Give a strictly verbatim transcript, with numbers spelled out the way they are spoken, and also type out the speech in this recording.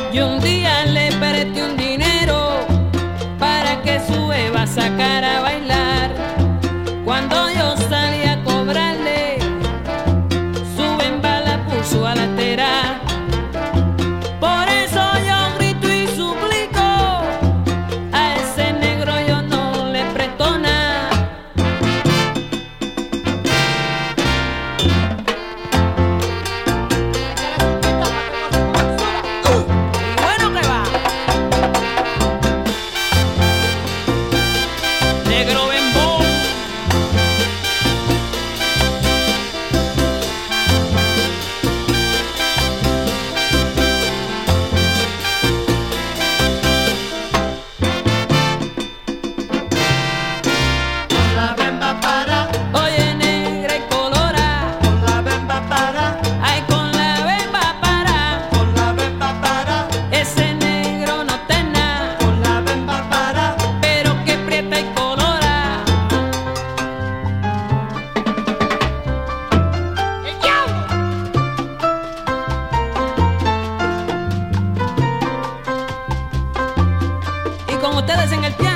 Yo un día le presté un dinero para que su Eva sacara a bailar. Cuando yo salí a cobrarle, su bemba la puso a lateral. Por eso yo grito y suplico, a ese negro yo no le presto nada. Y bueno que va. Negro bembón. Con la bemba para, Oye, negra y colora, con la bemba para, ay, con la bemba para. con la bemba para, Ese negro no está en nada, con la bemba para. pero que prieta y colora. Y con ustedes en el pie.